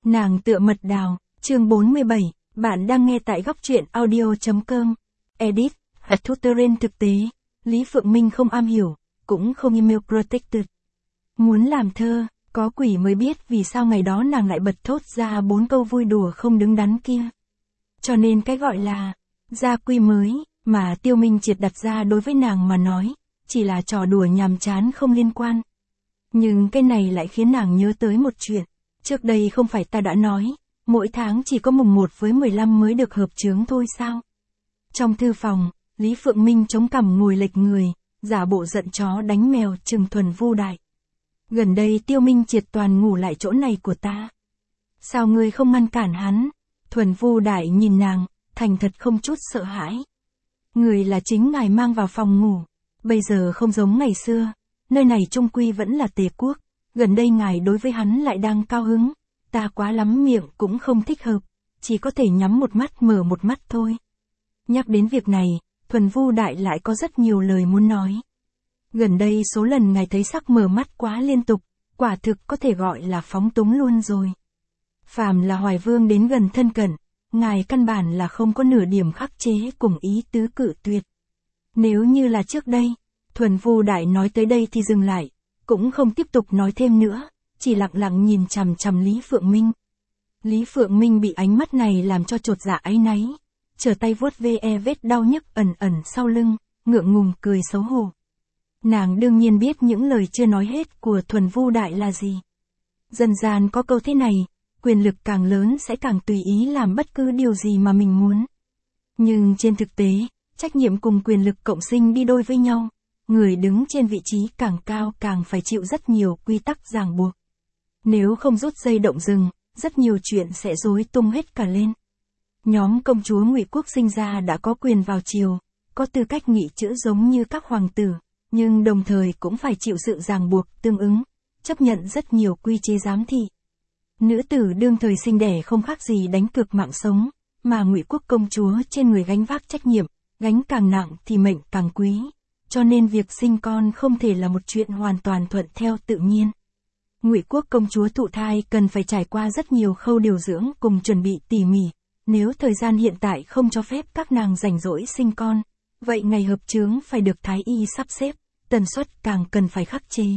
Nàng tựa mật đào, chương 47, bạn đang nghe tại góc truyện audio.com. Edit, tutorial thực tế, Lý Phượng Minh không am hiểu, cũng không email protected. Muốn làm thơ, có quỷ mới biết vì sao ngày đó nàng lại bật thốt ra 4 câu vui đùa không đứng đắn kia. Cho nên cái gọi là gia quy mới mà Tiêu Minh Triệt đặt ra đối với nàng mà nói, chỉ là trò đùa nhàm chán không liên quan. Nhưng cái này lại khiến nàng nhớ tới một chuyện. Trước đây không phải ta đã nói, mỗi tháng chỉ có mùng 1 với 15 mới được hợp chướng thôi sao? Trong thư phòng, Lý Phượng Minh chống cằm ngồi lệch người, giả bộ giận chó đánh mèo trừng Thuần Vu Đại. Gần đây Tiêu Minh Triệt toàn ngủ lại chỗ này của ta. Sao ngươi không ngăn cản hắn? Thuần Vu Đại nhìn nàng, thành thật không chút sợ hãi. Người là chính ngài mang vào phòng ngủ, bây giờ không giống ngày xưa, nơi này trung quy vẫn là Tề quốc. Gần đây ngài đối với hắn lại đang cao hứng, ta quá lắm miệng cũng không thích hợp, chỉ có thể nhắm một mắt mở một mắt thôi. Nhắc đến việc này, Thuần Vu Đại lại có rất nhiều lời muốn nói. Gần đây số lần ngài thấy sắc mở mắt quá liên tục, quả thực có thể gọi là phóng túng luôn rồi. Phàm là Hoài Vương đến gần thân cận, ngài căn bản là không có nửa điểm khắc chế cùng ý tứ cự tuyệt. Nếu như là trước đây, Thuần Vu Đại nói tới đây thì dừng lại, cũng không tiếp tục nói thêm nữa, chỉ lặng lặng nhìn chằm chằm Lý Phượng Minh. Lý Phượng Minh bị ánh mắt này làm cho chột dạ áy náy, trở tay vuốt ve vết đau nhức ẩn ẩn sau lưng, ngượng ngùng cười xấu hổ. Nàng đương nhiên biết những lời chưa nói hết của Thuần Vu Đại là gì. Dân gian có câu thế này, quyền lực càng lớn sẽ càng tùy ý làm bất cứ điều gì mà mình muốn. Nhưng trên thực tế, trách nhiệm cùng quyền lực cộng sinh đi đôi với nhau. Người đứng trên vị trí càng cao càng phải chịu rất nhiều quy tắc ràng buộc. Nếu không rút dây động rừng, rất nhiều chuyện sẽ rối tung hết cả lên. Nhóm công chúa Ngụy quốc sinh ra đã có quyền vào triều, có tư cách nghị chữ giống như các hoàng tử, nhưng đồng thời cũng phải chịu sự ràng buộc tương ứng, chấp nhận rất nhiều quy chế giám thị. Nữ tử đương thời sinh đẻ không khác gì đánh cược mạng sống, mà Ngụy quốc công chúa trên người gánh vác trách nhiệm, gánh càng nặng thì mệnh càng quý. Cho nên việc sinh con không thể là một chuyện hoàn toàn thuận theo tự nhiên. Ngụy quốc công chúa thụ thai cần phải trải qua rất nhiều khâu điều dưỡng cùng chuẩn bị tỉ mỉ. Nếu thời gian hiện tại không cho phép các nàng rảnh rỗi sinh con, vậy ngày hợp chướng phải được thái y sắp xếp, tần suất càng cần phải khắc chế.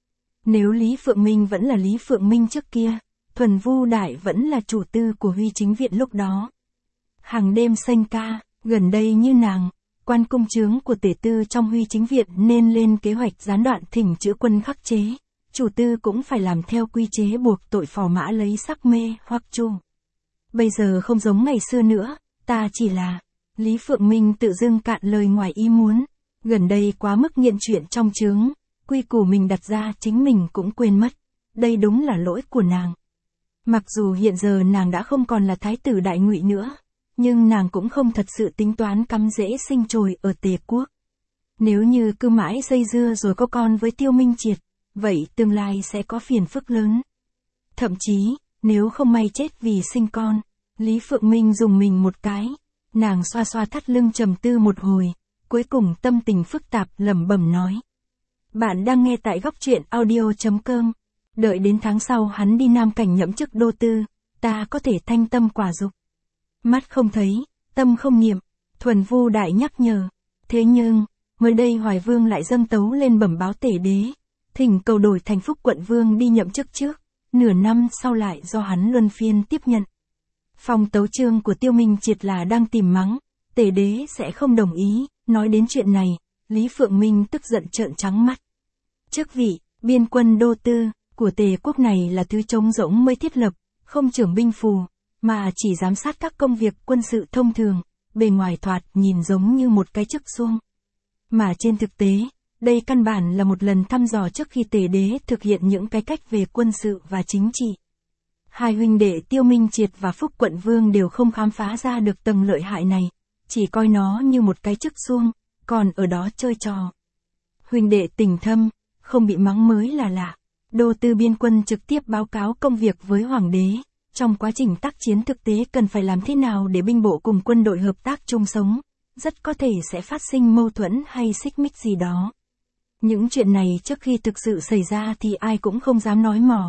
Nếu Lý Phượng Minh vẫn là Lý Phượng Minh trước kia, Thuần Vu Đại vẫn là chủ tư của Huy Chính Viện lúc đó. Hàng đêm sanh ca, gần đây như nàng, quan cung chướng của tể tư trong Huy Chính Viện nên lên kế hoạch gián đoạn thỉnh chữ quân khắc chế, chủ tư cũng phải làm theo quy chế buộc tội phò mã lấy sắc mê hoặc chu. Bây giờ không giống ngày xưa nữa, ta chỉ là, Lý Phượng Minh tự dưng cạn lời ngoài ý muốn, gần đây quá mức nghiện chuyện trong chướng, quy củ mình đặt ra chính mình cũng quên mất, đây đúng là lỗi của nàng. Mặc dù hiện giờ nàng đã không còn là thái tử Đại Ngụy nữa, nhưng nàng cũng không thật sự tính toán cắm rễ sinh trồi ở Tề quốc. Nếu như cứ mãi dây dưa rồi có con với Tiêu Minh Triệt, vậy tương lai sẽ có phiền phức lớn. Thậm chí, nếu không may chết vì sinh con, Lý Phượng Minh dùng mình một cái, nàng xoa xoa thắt lưng trầm tư một hồi, cuối cùng tâm tình phức tạp lẩm bẩm nói. Bạn đang nghe tại góc truyện audio.com, đợi đến tháng sau hắn đi Nam Cảnh nhậm chức đô tư, ta có thể thanh tâm quả dục. Mắt không thấy, tâm không niệm, Thuần Vu Đại nhắc nhở. Thế nhưng, mới đây Hoài Vương lại dâng tấu lên bẩm báo tể đế, thỉnh cầu đổi thành Phúc quận vương đi nhậm chức trước, nửa năm sau lại do hắn luân phiên tiếp nhận. Phong tấu chương của Tiêu Minh Triệt là đang tìm mắng, tể đế sẽ không đồng ý, nói đến chuyện này, Lý Phượng Minh tức giận trợn trắng mắt. Chức vị, biên quân đô tư, của Tề quốc này là thứ trống rỗng mới thiết lập, không trưởng binh phù, mà chỉ giám sát các công việc quân sự thông thường, bề ngoài thoạt nhìn giống như một cái chức xuông. Mà trên thực tế, đây căn bản là một lần thăm dò trước khi tể đế thực hiện những cái cách về quân sự và chính trị. Hai huynh đệ Tiêu Minh Triệt và Phúc quận vương đều không khám phá ra được tầng lợi hại này, chỉ coi nó như một cái chức xuông, còn ở đó chơi trò. Huynh đệ tình thâm, không bị mắng mới là lạ. Đô tư biên quân trực tiếp báo cáo công việc với hoàng đế. Trong quá trình tác chiến thực tế cần phải làm thế nào để binh bộ cùng quân đội hợp tác chung sống, rất có thể sẽ phát sinh mâu thuẫn hay xích mích gì đó. Những chuyện này trước khi thực sự xảy ra thì ai cũng không dám nói mỏ,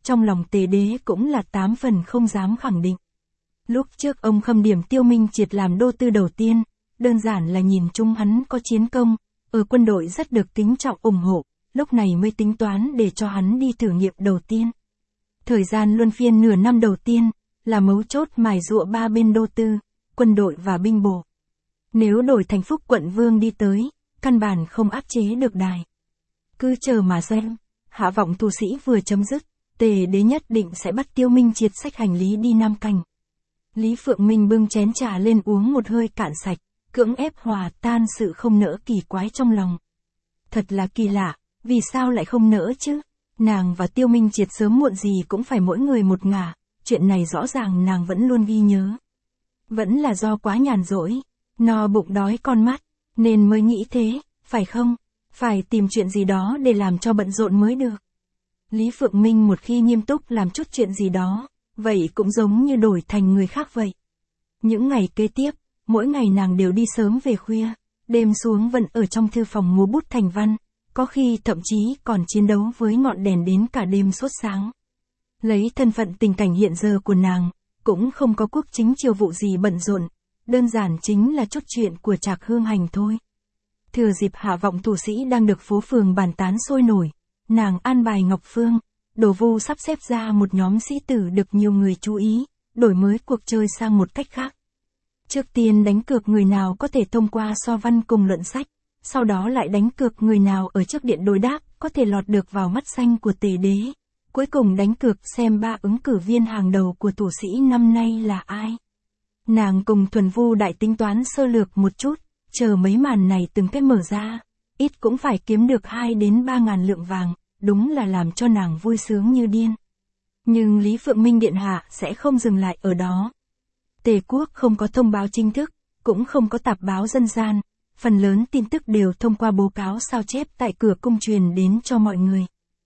trong lòng Tề Đế cũng là 8 phần không dám khẳng định. Lúc trước ông khâm điểm Tiêu Minh Triệt làm đô tư đầu tiên, đơn giản là nhìn chung hắn có chiến công, ở quân đội rất được kính trọng ủng hộ, lúc này mới tính toán để cho hắn đi thử nghiệm đầu tiên. Thời gian luân phiên nửa năm đầu tiên, là mấu chốt mài giũa ba bên đô tư, quân đội và binh bộ. Nếu đổi thành Phúc quận vương đi tới, căn bản không áp chế được đài. Cứ chờ mà xem, hạ vọng thủ sĩ vừa chấm dứt, Tề Đế nhất định sẽ bắt Tiêu Minh Triệt xách hành lý đi Nam Cảnh. Lý Phượng Minh bưng chén trà lên uống một hơi cạn sạch, cưỡng ép hòa tan sự không nỡ kỳ quái trong lòng. Thật là kỳ lạ, vì sao lại không nỡ chứ? Nàng và Tiêu Minh Triệt sớm muộn gì cũng phải mỗi người một ngả, chuyện này rõ ràng nàng vẫn luôn ghi nhớ. Vẫn là do quá nhàn rỗi, no bụng đói con mắt, nên mới nghĩ thế, phải không? Phải tìm chuyện gì đó để làm cho bận rộn mới được. Lý Phượng Minh một khi nghiêm túc làm chút chuyện gì đó, vậy cũng giống như đổi thành người khác vậy. Những ngày kế tiếp, mỗi ngày nàng đều đi sớm về khuya, đêm xuống vẫn ở trong thư phòng múa bút thành văn, có khi thậm chí còn chiến đấu với ngọn đèn đến cả đêm suốt sáng. Lấy thân phận tình cảnh hiện giờ của nàng, cũng không có quốc chính triều vụ gì bận rộn, đơn giản chính là chút chuyện của Trạc Hương Hành thôi. Thừa dịp hạ vọng thủ sĩ đang được phố phường bàn tán sôi nổi, nàng an bài Ngọc Phương, Đồ Vu sắp xếp ra một nhóm sĩ tử được nhiều người chú ý, đổi mới cuộc chơi sang một cách khác. Trước tiên đánh cược người nào có thể thông qua so văn cùng luận sách, sau đó lại đánh cược người nào ở trước điện đối đáp có thể lọt được vào mắt xanh của Tề Đế. Cuối cùng đánh cược xem 3 ứng cử viên hàng đầu của thủ sĩ năm nay là ai. Nàng cùng Thuần Vu đại tính toán sơ lược một chút, chờ mấy màn này từng cái mở ra, ít cũng phải kiếm được 2 đến 3 ngàn lượng vàng, đúng là làm cho nàng vui sướng như điên. Nhưng Lý Phượng Minh điện hạ sẽ không dừng lại ở đó. Tề quốc không có thông báo chính thức, cũng không có tạp báo dân gian, phần lớn tin tức đều thông qua báo cáo sao chép tại cửa cung truyền đến cho mọi người.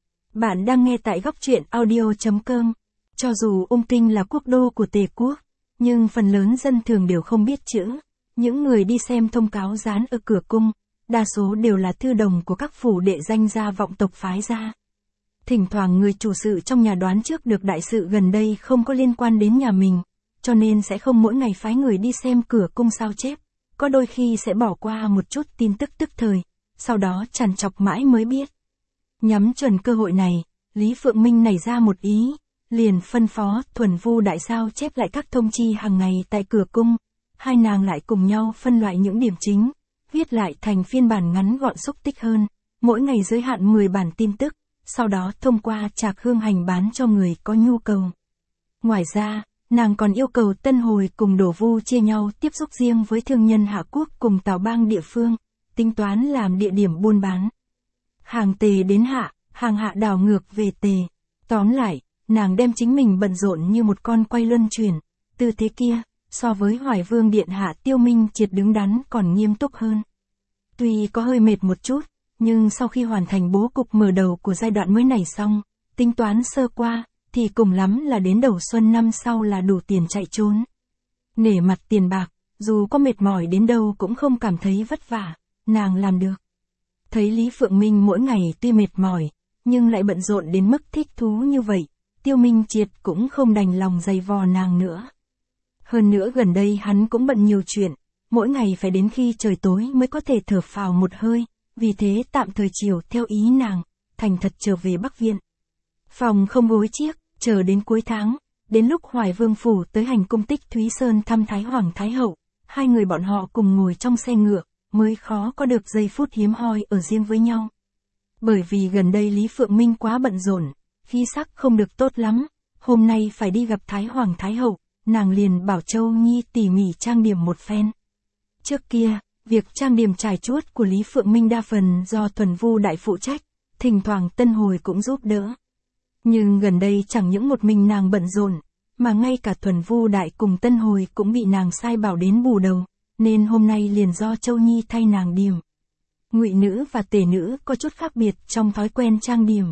Bạn đang nghe tại góc truyện audio.com. Cho dù Ung Kinh là quốc đô của Tề quốc, nhưng phần lớn dân thường đều không biết chữ. Những người đi xem thông cáo dán ở cửa cung, đa số đều là thư đồng của các phủ đệ danh gia vọng tộc phái ra. Thỉnh thoảng người chủ sự trong nhà đoán trước được đại sự gần đây không có liên quan đến nhà mình, cho nên sẽ không mỗi ngày phái người đi xem cửa cung sao chép, có đôi khi sẽ bỏ qua một chút tin tức tức thời, sau đó trằn trọc mãi mới biết. Nhắm chuẩn cơ hội này, Lý Phượng Minh nảy ra một ý, liền phân phó Thuần Vu đại sao chép lại các thông chi hàng ngày tại cửa cung, hai nàng lại cùng nhau phân loại những điểm chính, viết lại thành phiên bản ngắn gọn xúc tích hơn, mỗi ngày giới hạn 10 bản tin tức, sau đó thông qua Trạc Hương Hành bán cho người có nhu cầu. Ngoài ra, nàng còn yêu cầu Tân Hồi cùng Đổ Vu chia nhau tiếp xúc riêng với thương nhân Hạ Quốc cùng Tào Bang địa phương, tính toán làm địa điểm buôn bán. Hàng Tề đến Hạ, hàng Hạ đảo ngược về Tề. Tóm lại, nàng đem chính mình bận rộn như một con quay luân chuyển, tư thế kia, so với Hoài Vương điện hạ Tiêu Minh Triệt đứng đắn còn nghiêm túc hơn. Tuy có hơi mệt một chút, nhưng sau khi hoàn thành bố cục mở đầu của giai đoạn mới này xong, tính toán sơ qua, thì cùng lắm là đến đầu xuân năm sau là đủ tiền chạy trốn. Nể mặt tiền bạc, dù có mệt mỏi đến đâu cũng không cảm thấy vất vả, nàng làm được. Thấy Lý Phượng Minh mỗi ngày tuy mệt mỏi, nhưng lại bận rộn đến mức thích thú như vậy, Tiêu Minh Triệt cũng không đành lòng dày vò nàng nữa. Hơn nữa gần đây hắn cũng bận nhiều chuyện, mỗi ngày phải đến khi trời tối mới có thể thở phào một hơi, vì thế tạm thời chiều theo ý nàng, thành thật trở về Bắc Viện. Phòng không gối chiếc, chờ đến cuối tháng, đến lúc Hoài Vương phủ tới hành cung Tích Thúy Sơn thăm Thái Hoàng Thái Hậu, hai người bọn họ cùng ngồi trong xe ngựa, mới khó có được giây phút hiếm hoi ở riêng với nhau. Bởi vì gần đây Lý Phượng Minh quá bận rộn, khí sắc không được tốt lắm, hôm nay phải đi gặp Thái Hoàng Thái Hậu, nàng liền bảo Châu Nhi tỉ mỉ trang điểm một phen. Trước kia, việc trang điểm trải chuốt của Lý Phượng Minh đa phần do Thuần Vu đại phụ trách, thỉnh thoảng Tân Hồi cũng giúp đỡ. Nhưng gần đây chẳng những một mình nàng bận rộn, mà ngay cả Thuần Vu đại cùng Tân Hồi cũng bị nàng sai bảo đến bù đầu, nên hôm nay liền do Châu Nhi thay nàng điểm. Ngụy nữ và Tề nữ có chút khác biệt trong thói quen trang điểm.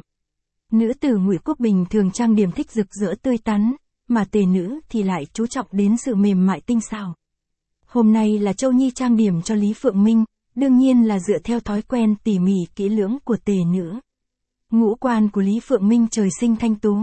Nữ tử Ngụy Quốc bình thường trang điểm thích rực rỡ tươi tắn, mà Tề nữ thì lại chú trọng đến sự mềm mại tinh xảo. Hôm nay là Châu Nhi trang điểm cho Lý Phượng Minh, đương nhiên là dựa theo thói quen tỉ mỉ kỹ lưỡng của Tề nữ. Ngũ quan của Lý Phượng Minh trời sinh thanh tú,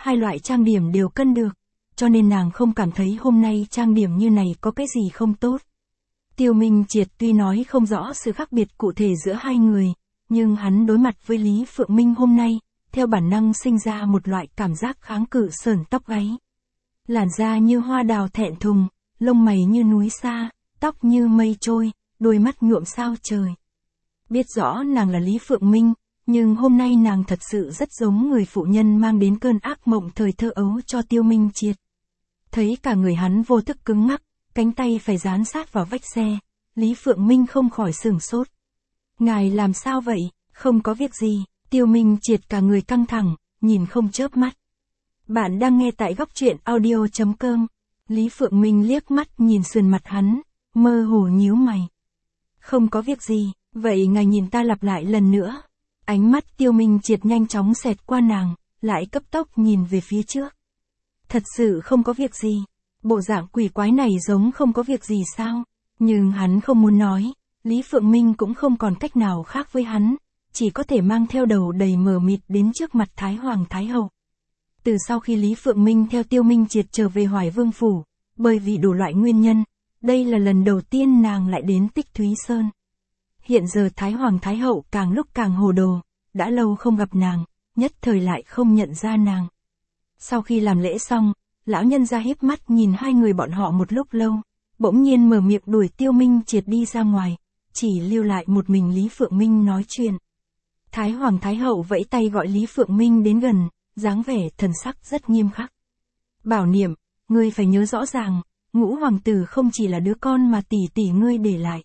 hai loại trang điểm đều cân được, cho nên nàng không cảm thấy hôm nay trang điểm như này có cái gì không tốt. Tiêu Minh Triệt tuy nói không rõ sự khác biệt cụ thể giữa hai người, nhưng hắn đối mặt với Lý Phượng Minh hôm nay, theo bản năng sinh ra một loại cảm giác kháng cự sởn tóc gáy. Làn da như hoa đào thẹn thùng, lông mày như núi sa, tóc như mây trôi, đôi mắt nhuộm sao trời. Biết rõ nàng là Lý Phượng Minh, nhưng hôm nay nàng thật sự rất giống người phụ nhân mang đến cơn ác mộng thời thơ ấu cho Tiêu Minh Triệt. Thấy cả người hắn vô thức cứng ngắc, cánh tay phải dán sát vào vách xe, Lý Phượng Minh không khỏi sửng sốt. Ngài làm sao vậy? Không có việc gì. Tiêu Minh Triệt cả người căng thẳng, nhìn không chớp mắt. Bạn đang nghe tại góc truyện audio.com. Lý Phượng Minh liếc mắt nhìn sườn mặt hắn, mơ hồ nhíu mày. Không có việc gì, vậy ngài nhìn ta lặp lại lần nữa. Ánh mắt Tiêu Minh Triệt nhanh chóng xẹt qua nàng, lại cấp tốc nhìn về phía trước. Thật sự không có việc gì. Bộ dạng quỷ quái này giống không có việc gì sao? Nhưng hắn không muốn nói, Lý Phượng Minh cũng không còn cách nào khác với hắn, chỉ có thể mang theo đầu đầy mờ mịt đến trước mặt Thái Hoàng Thái Hậu. Từ sau khi Lý Phượng Minh theo Tiêu Minh Triệt trở về Hoài Vương Phủ, bởi vì đủ loại nguyên nhân, đây là lần đầu tiên nàng lại đến Tích Thúy Sơn. Hiện giờ Thái Hoàng Thái Hậu càng lúc càng hồ đồ, đã lâu không gặp nàng, nhất thời lại không nhận ra nàng. Sau khi làm lễ xong, lão nhân ra híp mắt nhìn hai người bọn họ một lúc lâu, bỗng nhiên mở miệng đuổi Tiêu Minh Triệt đi ra ngoài, chỉ lưu lại một mình Lý Phượng Minh nói chuyện. Thái Hoàng Thái Hậu vẫy tay gọi Lý Phượng Minh đến gần, dáng vẻ thần sắc rất nghiêm khắc. Bảo Niệm, ngươi phải nhớ rõ ràng, Ngũ hoàng tử không chỉ là đứa con mà tỷ tỷ ngươi để lại.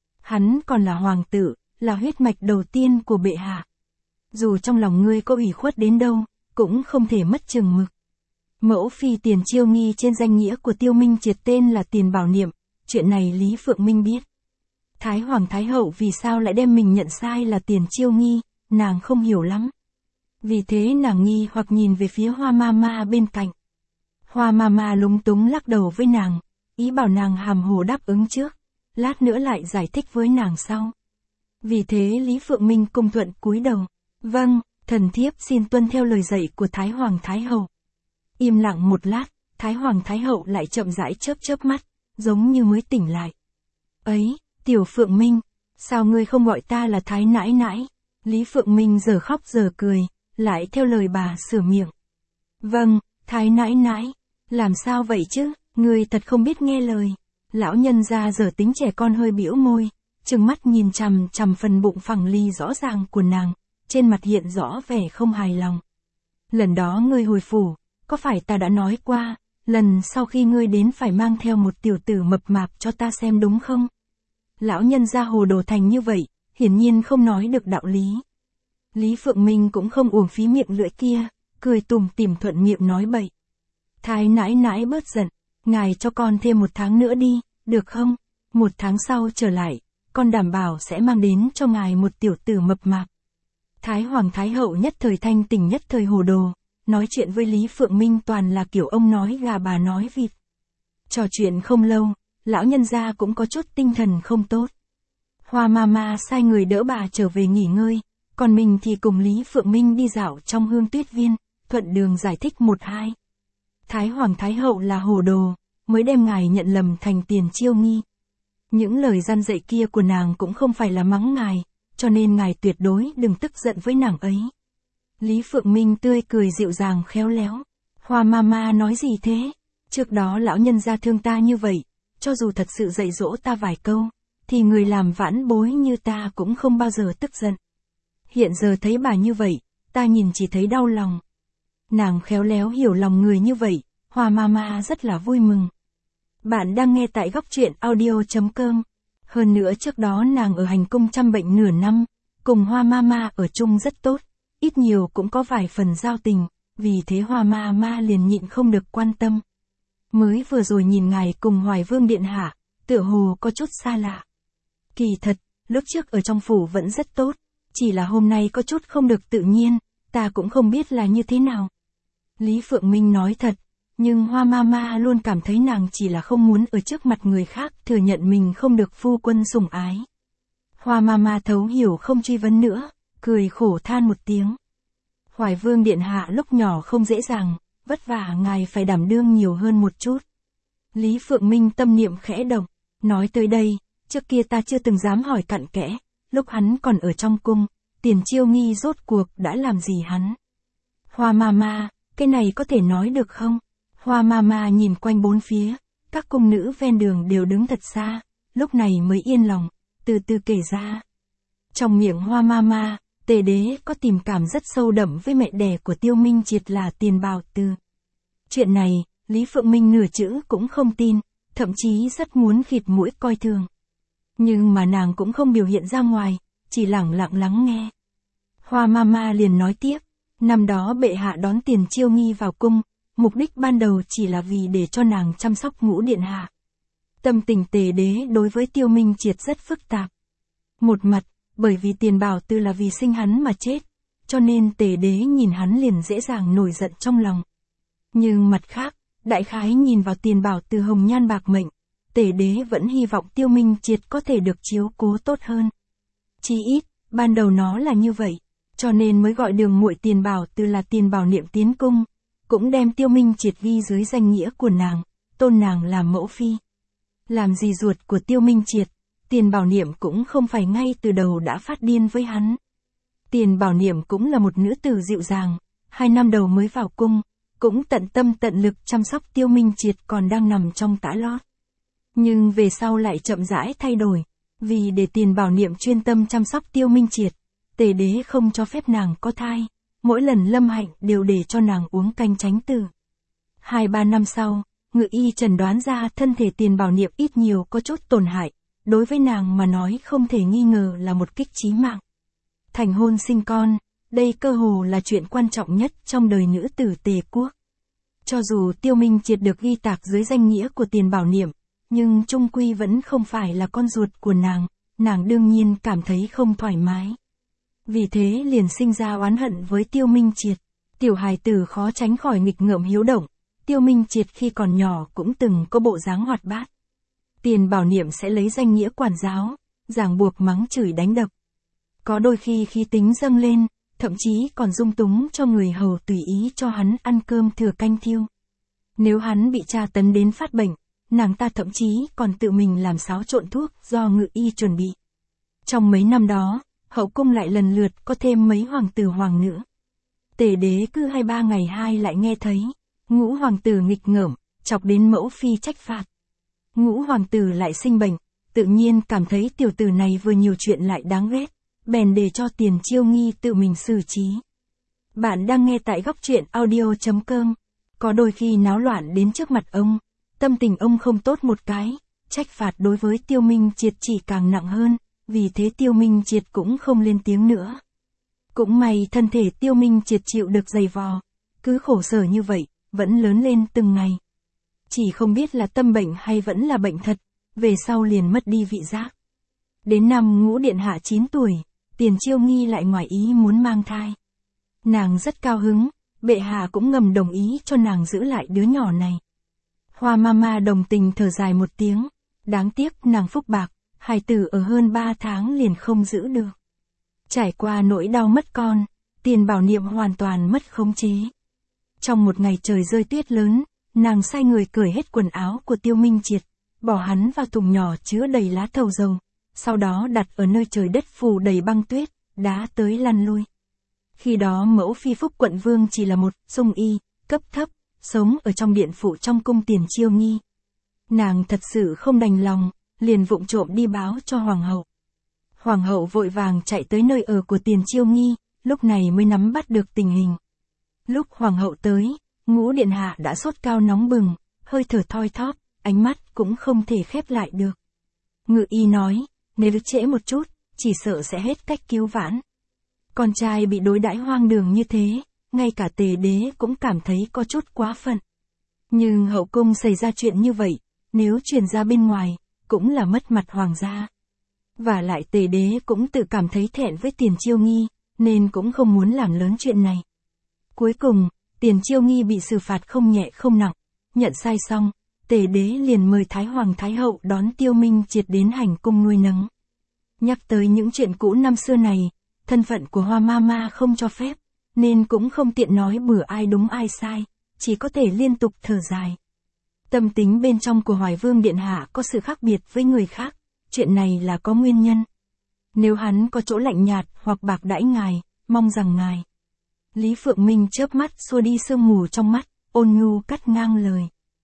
Hắn còn là hoàng tử, là huyết mạch đầu tiên của bệ hạ. Dù trong lòng ngươi có ủy khuất đến đâu, cũng không thể mất chừng mực. Mẫu phi Tiền Chiêu Nghi trên danh nghĩa của Tiêu Minh Triệt tên là Tiền Bảo Niệm, chuyện này Lý Phượng Minh biết. Thái Hoàng Thái Hậu vì sao lại đem mình nhận sai là Tiền Chiêu Nghi, nàng không hiểu lắm. Vì thế nàng nghi hoặc nhìn về phía Hoa Mama bên cạnh. Hoa Mama lúng túng lắc đầu với nàng, ý bảo nàng hàm hồ đáp ứng trước, lát nữa lại giải thích với nàng sau. Vì thế Lý Phượng Minh cung thuận cúi đầu. Vâng, thần thiếp xin tuân theo lời dạy của Thái Hoàng Thái Hậu. Im lặng một lát, Thái Hoàng Thái Hậu lại chậm rãi chớp mắt, giống như mới tỉnh lại. Ấy, Tiểu Phượng Minh, sao ngươi không gọi ta là Thái nãi nãi? Lý Phượng Minh giờ khóc giờ cười, lại theo lời bà sửa miệng. Vâng, Thái nãi nãi, làm sao vậy chứ, ngươi thật không biết nghe lời. Lão nhân gia giờ tính trẻ con hơi bĩu môi, trừng mắt nhìn chằm chằm phần bụng phẳng lì rõ ràng của nàng, trên mặt hiện rõ vẻ không hài lòng. Lần đó ngươi hồi phủ, có phải ta đã nói qua, lần sau khi ngươi đến phải mang theo một tiểu tử mập mạp cho ta xem đúng không? Lão nhân gia hồ đồ thành như vậy, hiển nhiên không nói được đạo lý. Lý Phượng Minh cũng không uổng phí miệng lưỡi kia, cười tủm tỉm thuận miệng nói bậy. Thái nãi nãi bớt giận, ngài cho con thêm 1 tháng nữa đi, được không? 1 tháng sau trở lại, con đảm bảo sẽ mang đến cho ngài một tiểu tử mập mạp. Thái Hoàng Thái Hậu nhất thời thanh tỉnh nhất thời hồ đồ, nói chuyện với Lý Phượng Minh toàn là kiểu ông nói gà bà nói vịt. Trò chuyện không lâu, lão nhân gia cũng có chút tinh thần không tốt. Hoa Mama sai người đỡ bà trở về nghỉ ngơi, còn mình thì cùng Lý Phượng Minh đi dạo trong Hương Tuyết Viên, thuận đường giải thích 1-2. Thái Hoàng Thái Hậu là hồ đồ, mới đem ngài nhận lầm thành Tiền Chiêu Nghi. Những lời gian dạy kia của nàng cũng không phải là mắng ngài, cho nên ngài tuyệt đối đừng tức giận với nàng ấy. Lý Phượng Minh tươi cười dịu dàng khéo léo. Hoa Mama nói gì thế? Trước đó lão nhân gia thương ta như vậy, cho dù thật sự dạy dỗ ta vài câu, thì người làm vãn bối như ta cũng không bao giờ tức giận. Hiện giờ thấy bà như vậy, ta nhìn chỉ thấy đau lòng. Nàng khéo léo hiểu lòng người như vậy, Hoa Mama rất là vui mừng. Bạn đang nghe tại góc truyện audio.com. Hơn nữa trước đó nàng ở hành cung chăm bệnh nửa năm, cùng Hoa Mama ở chung rất tốt, ít nhiều cũng có vài phần giao tình, vì thế Hoa Mama liền nhịn không được quan tâm. Mới vừa rồi nhìn ngài cùng Hoài Vương Điện Hạ, tựa hồ có chút xa lạ. Kỳ thật, lúc trước ở trong phủ vẫn rất tốt, chỉ là hôm nay có chút không được tự nhiên, ta cũng không biết là như thế nào. Lý Phượng Minh nói thật, nhưng Hoa Mama luôn cảm thấy nàng chỉ là không muốn ở trước mặt người khác thừa nhận mình không được phu quân sủng ái. Hoa Mama thấu hiểu không truy vấn nữa, cười khổ than một tiếng. Hoài Vương điện hạ lúc nhỏ không dễ dàng, vất vả ngài phải đảm đương nhiều hơn một chút. Lý Phượng Minh tâm niệm khẽ động, nói tới đây, trước kia ta chưa từng dám hỏi cặn kẽ, lúc hắn còn ở trong cung, Tiền Chiêu Nghi rốt cuộc đã làm gì hắn. Hoa Mama, cái này có thể nói được không? Hoa Mama nhìn quanh bốn phía, các cung nữ ven đường đều đứng thật xa, lúc này mới yên lòng, từ từ kể ra. Trong miệng Hoa Mama, Tề đế có tình cảm rất sâu đậm với mẹ đẻ của Tiêu Minh Triệt là Tiền Bảo Tư. Chuyện này, Lý Phượng Minh nửa chữ cũng không tin, thậm chí rất muốn khịt mũi coi thường. Nhưng mà nàng cũng không biểu hiện ra ngoài, chỉ lẳng lặng lắng nghe. Hoa Mama liền nói tiếp, năm đó bệ hạ đón Tiền Chiêu Nghi vào cung, mục đích ban đầu chỉ là vì để cho nàng chăm sóc Ngũ điện hạ. Tâm tình Tề đế đối với Tiêu Minh Triệt rất phức tạp. Một mặt, bởi vì Tiền Bảo Tư là vì sinh hắn mà chết, cho nên Tề đế nhìn hắn liền dễ dàng nổi giận trong lòng. Nhưng mặt khác, đại khái nhìn vào Tiền Bảo Tư hồng nhan bạc mệnh, Tề đế vẫn hy vọng Tiêu Minh Triệt có thể được chiếu cố tốt hơn. Chí ít, ban đầu nó là như vậy, cho nên mới gọi đường muội Tiền Bảo Tư là Tiền Bảo Niệm tiến cung, cũng đem Tiêu Minh Triệt ghi dưới danh nghĩa của nàng, tôn nàng làm mẫu phi. Làm gì ruột của Tiêu Minh Triệt, Tiền Bảo Niệm cũng không phải ngay từ đầu đã phát điên với hắn. Tiền Bảo Niệm cũng là một nữ tử dịu dàng, 2 năm đầu mới vào cung, cũng tận tâm tận lực chăm sóc Tiêu Minh Triệt còn đang nằm trong tã lót. Nhưng về sau lại chậm rãi thay đổi, vì để Tiền Bảo Niệm chuyên tâm chăm sóc Tiêu Minh Triệt, Tề đế không cho phép nàng có thai, mỗi lần lâm hạnh đều để cho nàng uống canh tránh tử. 2-3 năm sau, ngự y chẩn đoán ra thân thể Tiền Bảo Niệm ít nhiều có chút tổn hại, đối với nàng mà nói không thể nghi ngờ là một kích chí mạng. Thành hôn sinh con, đây cơ hồ là chuyện quan trọng nhất trong đời nữ tử Tề quốc. Cho dù Tiêu Minh Triệt được ghi tạc dưới danh nghĩa của Tiền Bảo Niệm, nhưng chung quy vẫn không phải là con ruột của nàng đương nhiên cảm thấy không thoải mái. Vì thế liền sinh ra oán hận với Tiêu Minh Triệt. Tiểu hài tử khó tránh khỏi nghịch ngợm hiếu động, Tiêu Minh Triệt khi còn nhỏ cũng từng có bộ dáng hoạt bát. Tiền Bảo Niệm sẽ lấy danh nghĩa quản giáo, ràng buộc mắng chửi đánh đập. Có đôi khi khí tính dâng lên, thậm chí còn dung túng cho người hầu tùy ý cho hắn ăn cơm thừa canh thiêu. Nếu hắn bị tra tấn đến phát bệnh, nàng ta thậm chí còn tự mình làm xáo trộn thuốc do ngự y chuẩn bị. Trong mấy năm đó, hậu cung lại lần lượt có thêm mấy hoàng tử hoàng nữ. Tề đế cứ 2-3 ngày hai lại nghe thấy, Ngũ hoàng tử nghịch ngợm, chọc đến mẫu phi trách phạt. Ngũ hoàng tử lại sinh bệnh, tự nhiên cảm thấy tiểu tử này vừa nhiều chuyện lại đáng ghét, bèn để cho Tiền Chiêu Nghi tự mình xử trí. Bạn đang nghe tại góc truyện audio.com. Có đôi khi náo loạn đến trước mặt ông, tâm tình ông không tốt một cái, trách phạt đối với Tiêu Minh Triệt chỉ càng nặng hơn, vì thế Tiêu Minh Triệt cũng không lên tiếng nữa. Cũng may thân thể Tiêu Minh Triệt chịu được dày vò, cứ khổ sở như vậy, vẫn lớn lên từng ngày. Chỉ không biết là tâm bệnh hay vẫn là bệnh thật, về sau liền mất đi vị giác. Đến năm Ngũ điện hạ 9 tuổi, Tiền Chiêu Nghi lại ngoài ý muốn mang thai. Nàng rất cao hứng, bệ hạ cũng ngầm đồng ý cho nàng giữ lại đứa nhỏ này. Hoa Mama đồng tình thở dài một tiếng, đáng tiếc nàng phúc bạc, hài tử ở hơn 3 tháng liền không giữ được. Trải qua nỗi đau mất con, Tiền Bảo Niệm hoàn toàn mất khống chế. Trong một ngày trời rơi tuyết lớn, nàng sai người cởi hết quần áo của Tiêu Minh Triệt, bỏ hắn vào thùng nhỏ chứa đầy lá thầu dầu, sau đó đặt ở nơi trời đất phủ đầy băng tuyết, đá tới lăn lui. Khi đó mẫu phi Phúc Quận Vương chỉ là một sung y, cấp thấp, sống ở trong điện phủ trong cung Tiền Chiêu Nghi. Nàng thật sự không đành lòng, liền vụng trộm đi báo cho hoàng hậu. Hoàng hậu vội vàng chạy tới nơi ở của Tiền Chiêu Nghi, lúc này mới nắm bắt được tình hình. Lúc hoàng hậu tới, Ngũ điện hạ đã sốt cao nóng bừng, hơi thở thoi thóp, ánh mắt cũng không thể khép lại được. Ngự y nói, nếu trễ một chút, chỉ sợ sẽ hết cách cứu vãn. Con trai bị đối đãi hoang đường như thế, ngay cả Tề đế cũng cảm thấy có chút quá phận. Nhưng hậu cung xảy ra chuyện như vậy, nếu truyền ra bên ngoài, cũng là mất mặt hoàng gia. Và lại Tề đế cũng tự cảm thấy thẹn với Tiền Chiêu Nghi, nên cũng không muốn làm lớn chuyện này. Cuối cùng, Tiền Chiêu Nghi bị xử phạt không nhẹ không nặng, nhận sai xong, Tề đế liền mời Thái Hoàng Thái Hậu đón Tiêu Minh Triệt đến hành cung nuôi nấng. Nhắc tới những chuyện cũ năm xưa này, thân phận của Hoa Mama không cho phép, nên cũng không tiện nói bừa ai đúng ai sai, chỉ có thể liên tục thở dài. Tâm tính bên trong của Hoài Vương Điện Hạ có sự khác biệt với người khác, chuyện này là có nguyên nhân. Nếu hắn có chỗ lạnh nhạt hoặc bạc đãi ngài, mong rằng ngài. Lý Phượng Minh chớp mắt xua đi sương mù trong mắt, ôn nhu cắt ngang lời.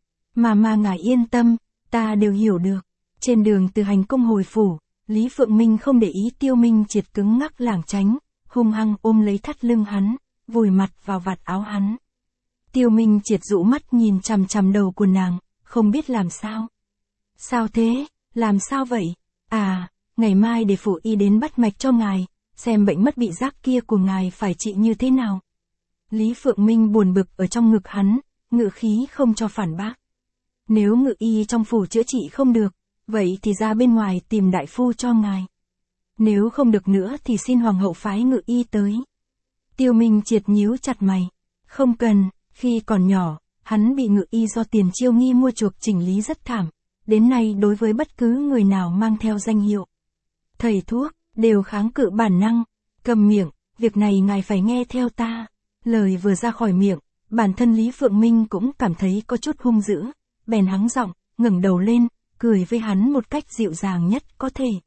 Mà ngài yên tâm, ta đều hiểu được. Trên đường từ hành cung hồi phủ, Lý Phượng Minh không để ý Tiêu Minh Triệt cứng ngắc lảng tránh, hung hăng ôm lấy thắt lưng hắn, vùi mặt vào vạt áo hắn. Tiêu Minh Triệt rũ mắt nhìn chằm chằm đầu của nàng, không biết làm sao. Sao thế, làm sao vậy? À, ngày mai để phủ y đến bắt mạch cho ngài, xem bệnh mất vị giác kia của ngài phải trị như thế nào. Lý Phượng Minh buồn bực ở trong ngực hắn, ngự khí không cho phản bác. Nếu ngự y trong phủ chữa trị không được, vậy thì ra bên ngoài tìm đại phu cho ngài. Nếu không được nữa thì xin hoàng hậu phái ngự y tới. Tiêu Minh Triệt nhíu chặt mày. Không cần, khi còn nhỏ, hắn bị ngự y do Tiền Chiêu Nghi mua chuộc chỉnh lý rất thảm. Đến nay đối với bất cứ người nào mang theo danh hiệu thầy thuốc, đều kháng cự bản năng. Cầm miệng, việc này ngài phải nghe theo ta. Lời vừa ra khỏi miệng, bản thân Lý Phượng Minh cũng cảm thấy có chút hung dữ, bèn hắng giọng, ngẩng đầu lên, cười với hắn một cách dịu dàng nhất có thể.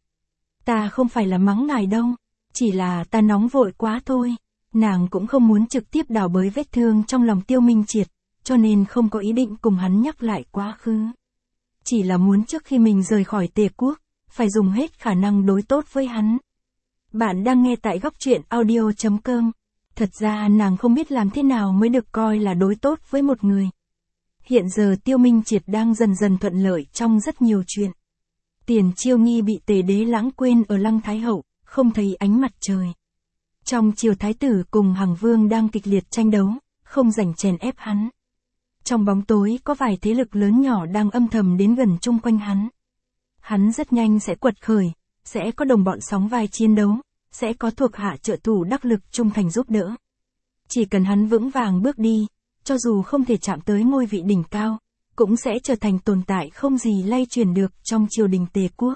Ta không phải là mắng ngài đâu, chỉ là ta nóng vội quá thôi. Nàng cũng không muốn trực tiếp đào bới vết thương trong lòng Tiêu Minh Triệt, cho nên không có ý định cùng hắn nhắc lại quá khứ. Chỉ là muốn trước khi mình rời khỏi Tề quốc, phải dùng hết khả năng đối tốt với hắn. Bạn đang nghe tại góc truyện audio.com. Thật ra nàng không biết làm thế nào mới được coi là đối tốt với một người. Hiện giờ Tiêu Minh Triệt đang dần dần thuận lợi trong rất nhiều chuyện. Tiền Chiêu Nghi bị Tề đế lãng quên ở Lăng Thái Hậu, không thấy ánh mặt trời. Trong triều thái tử cùng Hằng Vương đang kịch liệt tranh đấu, không rảnh chèn ép hắn. Trong bóng tối có vài thế lực lớn nhỏ đang âm thầm đến gần chung quanh hắn. Hắn rất nhanh sẽ quật khởi, sẽ có đồng bọn sóng vai chiến đấu, sẽ có thuộc hạ trợ thủ đắc lực trung thành giúp đỡ. Chỉ cần hắn vững vàng bước đi, cho dù không thể chạm tới ngôi vị đỉnh cao, cũng sẽ trở thành tồn tại không gì lay chuyển được trong triều đình Tề quốc.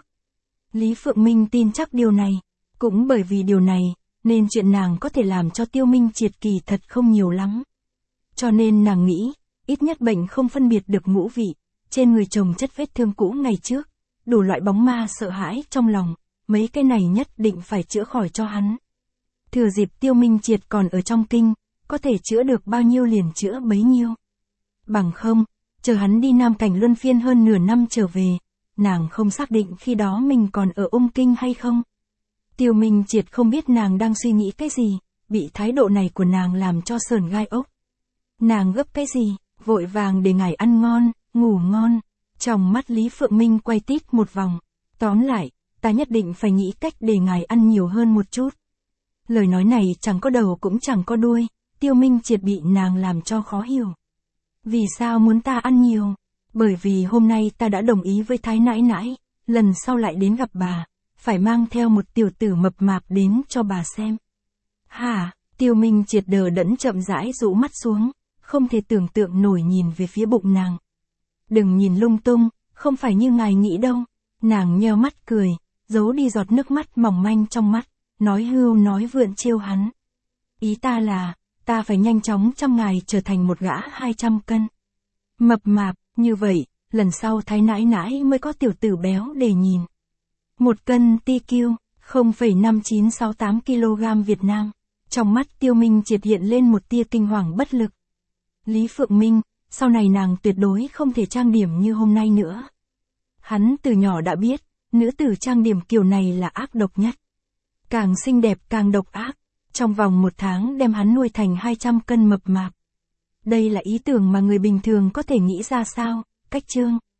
Lý Phượng Minh tin chắc điều này, cũng bởi vì điều này, nên chuyện nàng có thể làm cho Tiêu Minh Triệt kỳ thật không nhiều lắm. Cho nên nàng nghĩ, ít nhất bệnh không phân biệt được ngũ vị, trên người chồng chất vết thương cũ ngày trước, đủ loại bóng ma sợ hãi trong lòng, mấy cái này nhất định phải chữa khỏi cho hắn. Thừa dịp Tiêu Minh Triệt còn ở trong kinh, có thể chữa được bao nhiêu liền chữa bấy nhiêu. Bằng không, chờ hắn đi Nam Cảnh luân phiên hơn nửa năm trở về, nàng không xác định khi đó mình còn ở Ung Kinh hay không. Tiêu Minh Triệt không biết nàng đang suy nghĩ cái gì, bị thái độ này của nàng làm cho sởn gai ốc. Nàng gấp cái gì, vội vàng để ngài ăn ngon, ngủ ngon. Trong mắt Lý Phượng Minh quay tít một vòng. Tóm lại, ta nhất định phải nghĩ cách để ngài ăn nhiều hơn một chút. Lời nói này chẳng có đầu cũng chẳng có đuôi, Tiêu Minh Triệt bị nàng làm cho khó hiểu. Vì sao muốn ta ăn nhiều? Bởi vì hôm nay ta đã đồng ý với Thái nãi nãi, lần sau lại đến gặp bà, phải mang theo một tiểu tử mập mạp đến cho bà xem. Hả? Tiêu Minh Triệt đờ đẫn chậm rãi rũ mắt xuống, không thể tưởng tượng nổi nhìn về phía bụng nàng. Đừng nhìn lung tung, không phải như ngài nghĩ đâu. Nàng nheo mắt cười, giấu đi giọt nước mắt mỏng manh trong mắt, nói hưu nói vượn trêu hắn. Ý ta là, ta phải nhanh chóng trong ngài trở thành một gã 200 cân. Mập mạp, như vậy, lần sau Thái nãi nãi mới có tiểu tử béo để nhìn. 1 cân TQ, 0,5968 kg Việt Nam. Trong mắt Tiêu Minh Triệt hiện lên một tia kinh hoàng bất lực. Lý Phượng Minh, sau này nàng tuyệt đối không thể trang điểm như hôm nay nữa. Hắn từ nhỏ đã biết, nữ tử trang điểm kiểu này là ác độc nhất. Càng xinh đẹp càng độc ác, trong vòng 1 tháng đem hắn nuôi thành 200 cân mập mạp. Đây là ý tưởng mà người bình thường có thể nghĩ ra sao, cách chương.